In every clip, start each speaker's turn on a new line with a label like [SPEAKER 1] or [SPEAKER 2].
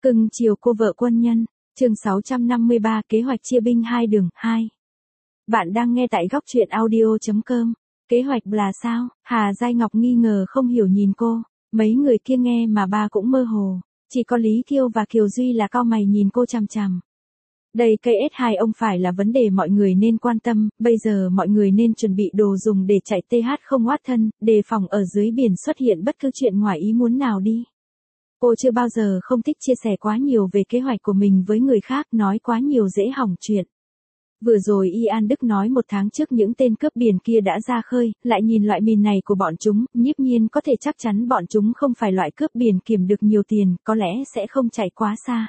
[SPEAKER 1] Cưng chiều cô vợ quân nhân, chương 653 kế hoạch chia binh hai đường, 2. Bạn đang nghe tại góc truyện audio.com. Kế hoạch là sao? Hà Giai Ngọc nghi ngờ không hiểu nhìn cô, mấy người kia nghe mà ba cũng mơ hồ, chỉ có Lý Kiêu và Kiều Duy là cau mày nhìn cô chằm chằm. Đây cây S2 ông phải là vấn đề mọi người nên quan tâm, bây giờ mọi người nên chuẩn bị đồ dùng để chạy TH không oát thân, đề phòng ở dưới biển xuất hiện bất cứ chuyện ngoài ý muốn nào đi. Cô chưa bao giờ không thích chia sẻ quá nhiều về kế hoạch của mình với người khác, nói quá nhiều dễ hỏng chuyện. Vừa rồi Y An Đức nói 1 tháng trước những tên cướp biển kia đã ra khơi, lại nhìn loại mìn này của bọn chúng, Nhiếp Nhiên có thể chắc chắn bọn chúng không phải loại cướp biển kiếm được nhiều tiền, có lẽ sẽ không chạy quá xa.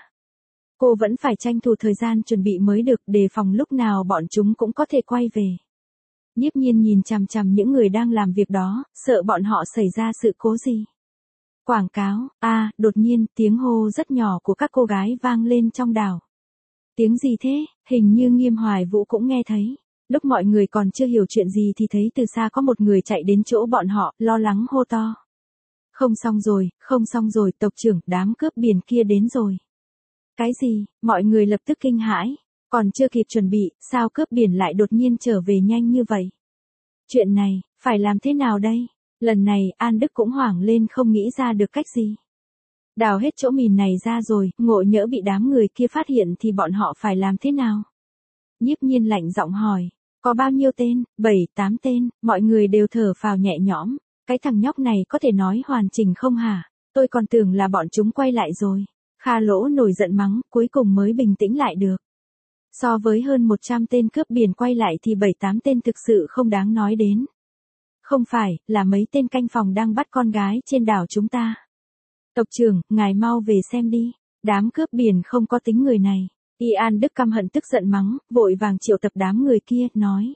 [SPEAKER 1] Cô vẫn phải tranh thủ thời gian chuẩn bị mới được, đề phòng lúc nào bọn chúng cũng có thể quay về. Nhiếp Nhiên nhìn chằm chằm những người đang làm việc đó, sợ bọn họ xảy ra sự cố gì. Quảng cáo, đột nhiên, tiếng hô rất nhỏ của các cô gái vang lên trong đảo. Tiếng gì thế? Hình như Nghiêm Hoài Vũ cũng nghe thấy. Lúc mọi người còn chưa hiểu chuyện gì thì thấy từ xa có một người chạy đến chỗ bọn họ, lo lắng hô to. Không xong rồi, tộc trưởng, đám cướp biển kia đến rồi. Cái gì? Mọi người lập tức kinh hãi. Còn chưa kịp chuẩn bị, sao cướp biển lại đột nhiên trở về nhanh như vậy? Chuyện này, phải làm thế nào đây? Lần này, An Đức cũng hoảng lên không nghĩ ra được cách gì. Đào hết chỗ mìn này ra rồi, ngộ nhỡ bị đám người kia phát hiện thì bọn họ phải làm thế nào? Nhiếp Nhiên lạnh giọng hỏi, có bao nhiêu tên? 7-8 tên, mọi người đều thở phào nhẹ nhõm. Cái thằng nhóc này có thể nói hoàn chỉnh không hả? Tôi còn tưởng là bọn chúng quay lại rồi. Kha Lỗ nổi giận mắng, cuối cùng mới bình tĩnh lại được. So với hơn 100 tên cướp biển quay lại thì 7-8 tên thực sự không đáng nói đến. Không phải, là mấy tên canh phòng đang bắt con gái trên đảo chúng ta. Tộc trưởng, ngài mau về xem đi, đám cướp biển không có tính người này. Y An Đức căm hận tức giận mắng, vội vàng triệu tập đám người kia, nói.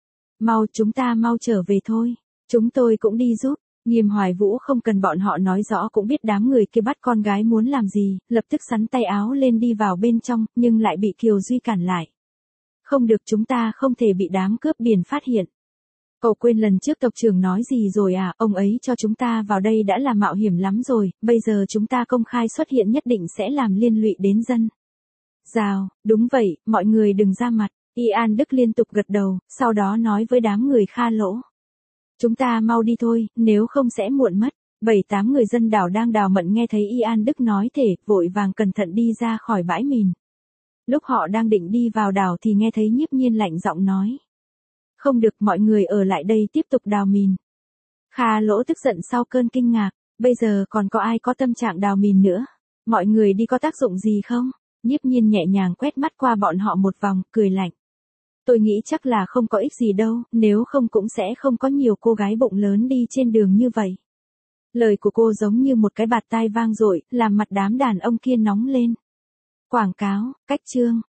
[SPEAKER 1] Chúng ta mau trở về thôi, chúng tôi cũng đi giúp. Nghiêm Hoài Vũ không cần bọn họ nói rõ cũng biết đám người kia bắt con gái muốn làm gì, lập tức xắn tay áo lên đi vào bên trong, nhưng lại bị Kiều Duy cản lại. Không được, chúng ta không thể bị đám cướp biển phát hiện. Cậu quên lần trước tộc trưởng nói gì rồi à, ông ấy cho chúng ta vào đây đã là mạo hiểm lắm rồi, bây giờ chúng ta công khai xuất hiện nhất định sẽ làm liên lụy đến dân. Rào, đúng vậy, mọi người đừng ra mặt. Y An Đức liên tục gật đầu, sau đó nói với đám người Kha Lỗ. Chúng ta mau đi thôi, nếu không sẽ muộn mất. 7-8 người dân đảo đang đào mận nghe thấy Y An Đức nói thế, vội vàng cẩn thận đi ra khỏi bãi mìn. Lúc họ đang định đi vào đảo thì nghe thấy Nhiếp Nhiên lạnh giọng nói. Không được, mọi người ở lại đây tiếp tục đào mìn. Kha Lỗ tức giận sau cơn kinh ngạc, bây giờ còn có ai có tâm trạng đào mìn nữa? Mọi người đi có tác dụng gì không? Nhiếp Nhiên nhẹ nhàng quét mắt qua bọn họ một vòng, cười lạnh. Tôi nghĩ chắc là không có ích gì đâu, nếu không cũng sẽ không có nhiều cô gái bụng lớn đi trên đường như vậy. Lời của cô giống như một cái bạt tai vang dội, làm mặt đám đàn ông kia nóng lên. Quảng cáo, cách chương,